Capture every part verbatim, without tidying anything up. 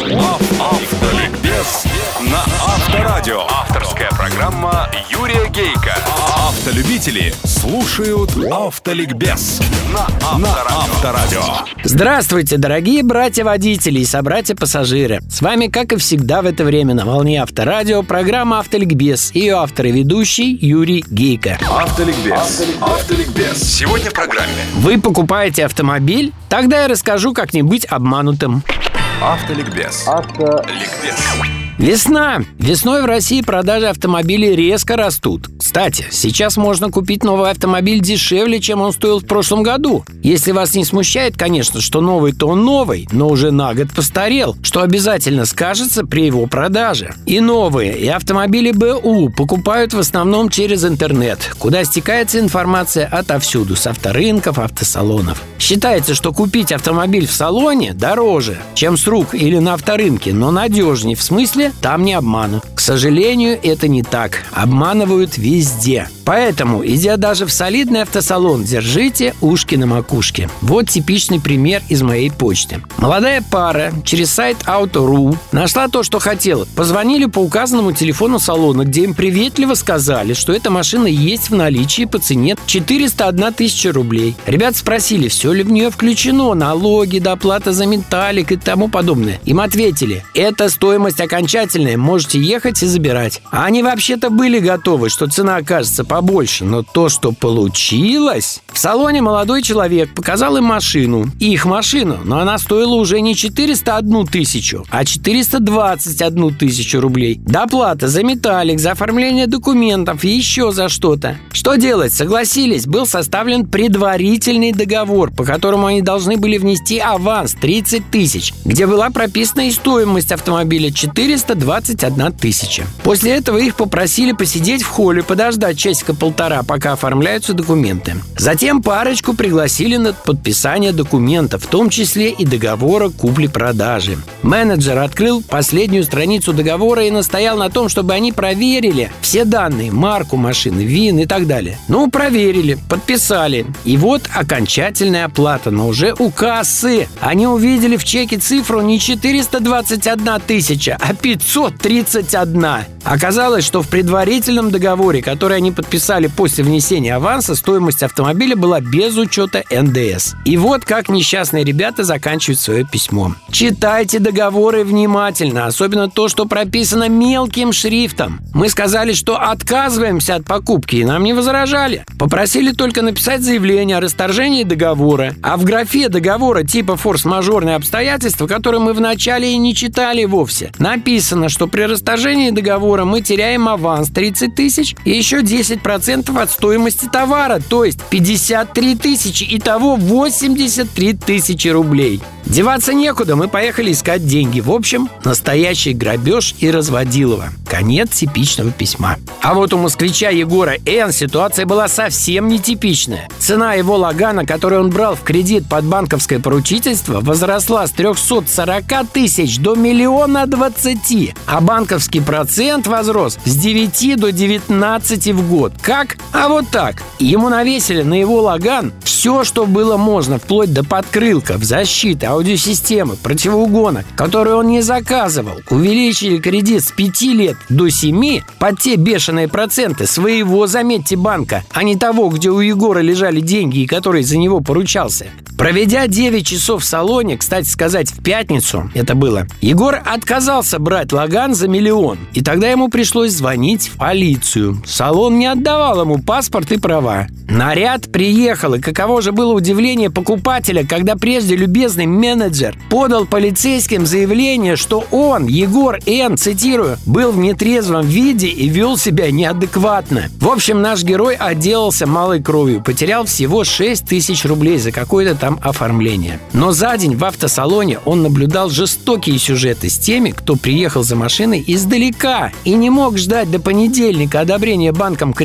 Автоликбез на Авторадио. Авторская программа Юрия Гейка. Автолюбители слушают Автоликбез на Авторадио. Здравствуйте, дорогие братья-водители и собратья-пассажиры. С вами, как и всегда в это время, на волне Авторадио программа Автоликбез и ее автор и ведущий Юрий Гейка. Автоликбез. Автоликбез. Сегодня в программе. Вы покупаете автомобиль? Тогда я расскажу, как не быть обманутым. Автоликбез. Автоликбез. Весна. Весной в России продажи автомобилей резко растут. Кстати, сейчас можно купить новый автомобиль дешевле, чем он стоил в прошлом году. Если вас не смущает, конечно, что новый-то он новый, но уже на год постарел, что обязательно скажется при его продаже. И новые, и автомобили БУ покупают в основном через интернет, куда стекается информация отовсюду, с авторынков, автосалонов. Считается, что купить автомобиль в салоне дороже, чем с рук или на авторынке, но надежнее, в смысле, там не обманут. К сожалению, это не так. Обманывают везде. Поэтому, идя даже в солидный автосалон, держите ушки на макушке. Вот типичный пример из моей почты. Молодая пара через сайт Auto точка ру нашла то, что хотела. Позвонили по указанному телефону салона, где им приветливо сказали, что эта машина есть в наличии по цене четыреста одна тысяча рублей. Ребята спросили, все ли в нее включено, налоги, доплата за металлик и тому подобное. Им ответили, это стоимость окончательная, можете ехать и забирать. А они вообще-то были готовы, что цена окажется побольше, но то, что получилось... В салоне молодой человек показал им машину, их машину, но она стоила уже не четыреста одну тысячу, а четыреста двадцать одну тысячу рублей. Доплата за металлик, за оформление документов и еще за что-то. Что делать? Согласились. Был составлен предварительный договор, по которому они должны были внести аванс тридцать тысяч, где была прописана и стоимость автомобиля четыреста двадцать одна тысяча. После этого их попросили посидеть в холле, подождать часика-полтора, пока оформляются документы. Затем парочку пригласили на подписание документов, в том числе и договора купли-продажи. Менеджер открыл последнюю страницу договора и настоял на том, чтобы они проверили все данные, марку машины, ВИН и так далее. Ну, проверили, подписали. И вот окончательная оплата, но уже у кассы. Они увидели в чеке цифру не четыреста двадцать одна тысяча, а пятьсот тридцать одна. Оказалось, что в предварительном договоре, который они подписали после внесения аванса, стоимость автомобиля была без учета эн дэ эс. И вот как несчастные ребята заканчивают свое письмо. Читайте договоры внимательно, особенно то, что прописано мелким шрифтом. Мы сказали, что отказываемся от покупки, и нам не возражали. Попросили только написать заявление о расторжении договора. А в графе договора типа форс-мажорные обстоятельства, которые мы вначале и не читали вовсе, написано, что при расторжении договора мы теряем аванс тридцать тысяч и еще десять процентов от стоимости товара, то есть пятьдесят три тысячи, итого восемьдесят три тысячи рублей. Деваться некуда, мы поехали искать деньги. В общем, настоящий грабеж и разводилово. Конец типичного письма. А вот у москвича Егора Н. ситуация была совсем нетипичная. Цена его Лагана, который он брал в кредит под банковское поручительство, возросла с трехсот сорока тысяч до миллиона двадцати, а банковский процент возрос с девяти до девятнадцати в год. Как? А вот так. Ему навесили на его Лаган все, что было можно, вплоть до подкрылков, защиты, аудиосистемы, противоугонок, которые он не заказывал. Увеличили кредит с пяти лет до семи под те бешеные проценты своего, заметьте, банка, а не того, где у Егора лежали деньги и который за него поручался. Проведя девять часов в салоне, кстати сказать, в пятницу это было, Егор отказался брать Лаган за миллион. И тогда ему пришлось звонить в полицию. Салон не отдавал ему паспорт и права. Наряд приехал, и каково же было удивление покупателя, когда прежде любезный менеджер подал полицейским заявление, что он, Егор Н., цитирую, был в нетрезвом виде и вел себя неадекватно. В общем, наш герой отделался малой кровью, потерял всего шесть тысяч рублей за какое-то там оформление. Но за день в автосалоне он наблюдал жестокие сюжеты с теми, кто приехал за машиной издалека и не мог ждать до понедельника одобрения банком кредита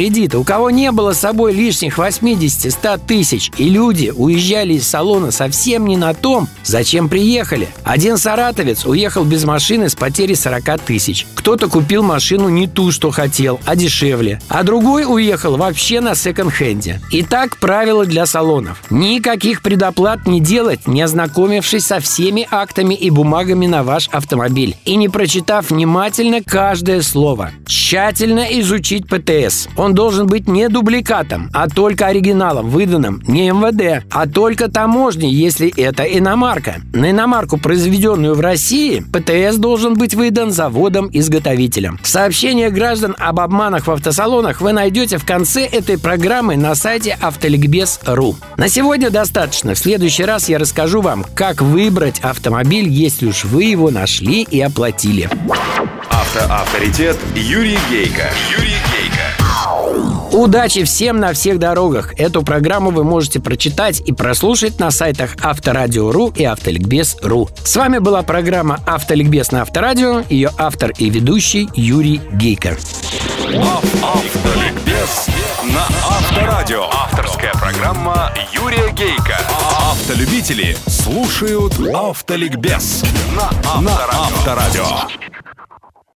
кредиты, у кого не было с собой лишних восемьдесят-сто тысяч, и люди уезжали из салона совсем не на том, зачем приехали. Один саратовец уехал без машины с потерей сорок тысяч. Кто-то купил машину не ту, что хотел, а дешевле. А другой уехал вообще на секонд-хенде. Итак, правила для салонов. Никаких предоплат не делать, не ознакомившись со всеми актами и бумагами на ваш автомобиль и не прочитав внимательно каждое слово. Тщательно изучить ПТС. Он должен быть не дубликатом, а только оригиналом, выданным не эм вэ дэ, а только таможней, если это иномарка. На иномарку, произведенную в России, ПТС должен быть выдан заводом-изготовителем. Сообщения граждан об обманах в автосалонах вы найдете в конце этой программы на сайте автоликбез точка ру. На сегодня достаточно. В следующий раз я расскажу вам, как выбрать автомобиль, если уж вы его нашли и оплатили. Автоавторитет Юрий Гейко. Юрий Гейко. Удачи всем на всех дорогах! Эту программу вы можете прочитать и прослушать на сайтах Авторадио точка ру и Автоликбез точка ру. С вами была программа «Автоликбез» на Авторадио, ее автор и ведущий Юрий Гейко. Автоликбез на Авторадио. Авторская программа Юрия Гейко. Автолюбители слушают Автоликбез на Авторадио.